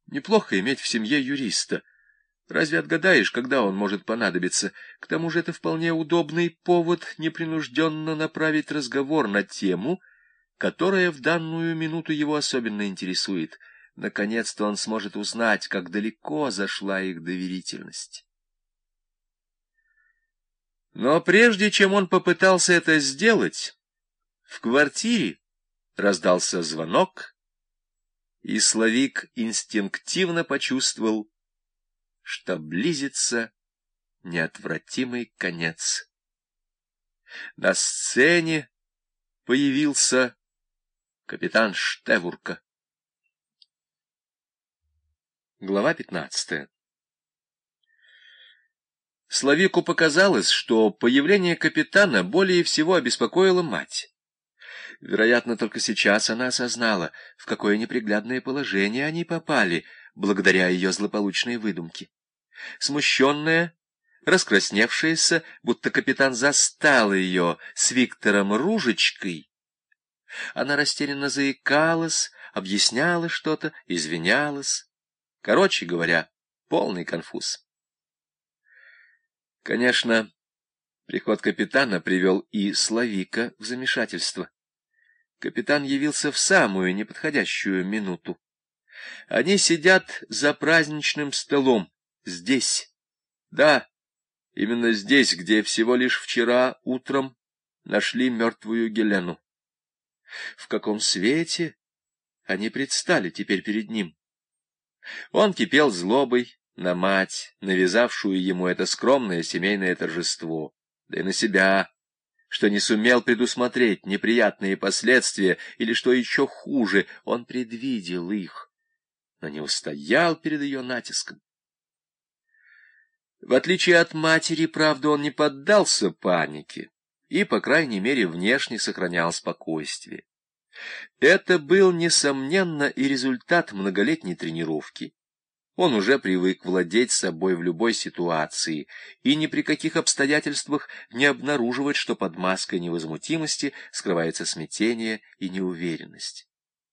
Неплохо иметь в семье юриста. Разве отгадаешь, когда он может понадобиться? К тому же это вполне удобный повод непринужденно направить разговор на тему, которая в данную минуту его особенно интересует. Наконец-то он сможет узнать, как далеко зашла их доверительность. Но прежде чем он попытался это сделать, в квартире раздался звонок, и Славик инстинктивно почувствовал, что близится неотвратимый конец. На сцене появился капитан Штевурка. Глава 15. Славику показалось, что появление капитана более всего обеспокоило мать. Вероятно, только сейчас она осознала, в какое неприглядное положение они попали, благодаря ее злополучной выдумке. Смущенная, раскрасневшаяся, будто капитан застал ее с Виктором Ружечкой, она растерянно заикалась, объясняла что-то, извинялась. Короче говоря, полный конфуз. Конечно, приход капитана привел и Славика в замешательство. Капитан явился в самую неподходящую минуту. Они сидят за праздничным столом, здесь. Да, именно здесь, где всего лишь вчера утром нашли мертвую Гелену. В каком свете они предстали теперь перед ним? Он кипел злобой на мать, навязавшую ему это скромное семейное торжество, да и на себя, что не сумел предусмотреть неприятные последствия, или, что еще хуже, он предвидел их, но не устоял перед ее натиском. В отличие от матери, правда, он не поддался панике и, по крайней мере, внешне сохранял спокойствие. Это был, несомненно, и результат многолетней тренировки. Он уже привык владеть собой в любой ситуации и ни при каких обстоятельствах не обнаруживать, что под маской невозмутимости скрывается смятение и неуверенность.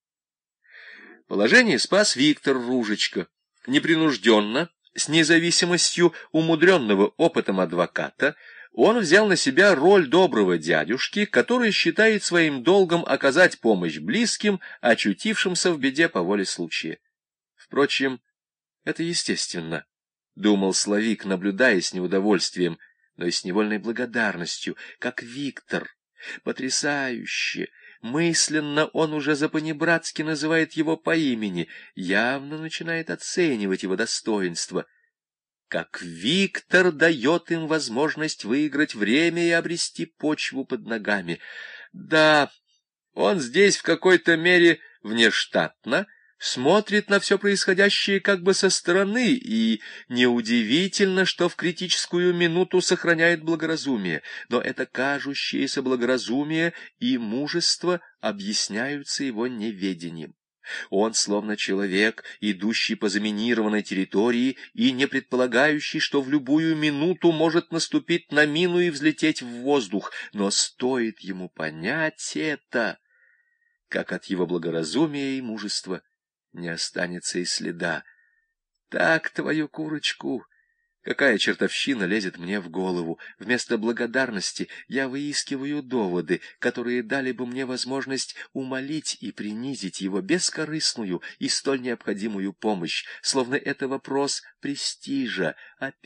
Положение спас Виктор Ружечка. Непринужденно, с независимостью умудренного опытом адвоката, он взял на себя роль доброго дядюшки, который считает своим долгом оказать помощь близким, очутившимся в беде по воле случая. Впрочем, это естественно, — думал Славик, наблюдая с неудовольствием, но и с невольной благодарностью, как Виктор. Потрясающе! Мысленно он уже запанибратски называет его по имени, явно начинает оценивать его достоинство. Как Виктор дает им возможность выиграть время и обрести почву под ногами. Да, он здесь в какой-то мере внештатно смотрит на все происходящее как бы со стороны, и неудивительно, что в критическую минуту сохраняет благоразумие, но это кажущееся благоразумие и мужество объясняются его неведением. Он словно человек, идущий по заминированной территории и не предполагающий, что в любую минуту может наступить на мину и взлететь в воздух, но стоит ему понять это, как от его благоразумия и мужества не останется и следа. Так, твою курочку! Какая чертовщина лезет мне в голову! Вместо благодарности я выискиваю доводы, которые дали бы мне возможность умолить и принизить его бескорыстную и столь необходимую помощь, словно это вопрос престижа.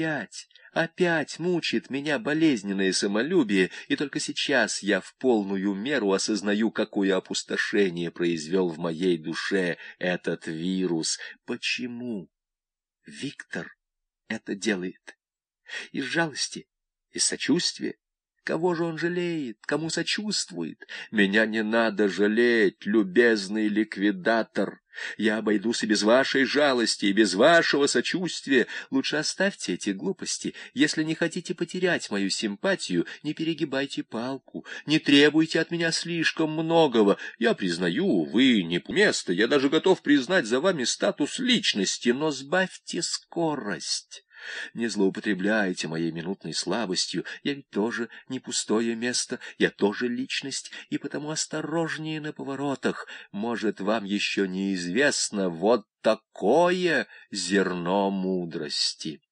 Опять мучит меня болезненное самолюбие, и только сейчас я в полную меру осознаю, какое опустошение произвел в моей душе этот вирус. Почему Виктор это делает? Из жалости, из сочувствия? Кого же он жалеет, кому сочувствует? Меня не надо жалеть, любезный ликвидатор. Я обойдусь и без вашей жалости, и без вашего сочувствия. Лучше оставьте эти глупости. Если не хотите потерять мою симпатию, не перегибайте палку, не требуйте от меня слишком многого. Я признаю, вы не место, я даже готов признать за вами статус личности, но сбавьте скорость. Не злоупотребляйте моей минутной слабостью. Я ведь тоже не пустое место, я тоже личность, и потому осторожнее на поворотах. Может, вам еще неизвестно вот такое зерно мудрости.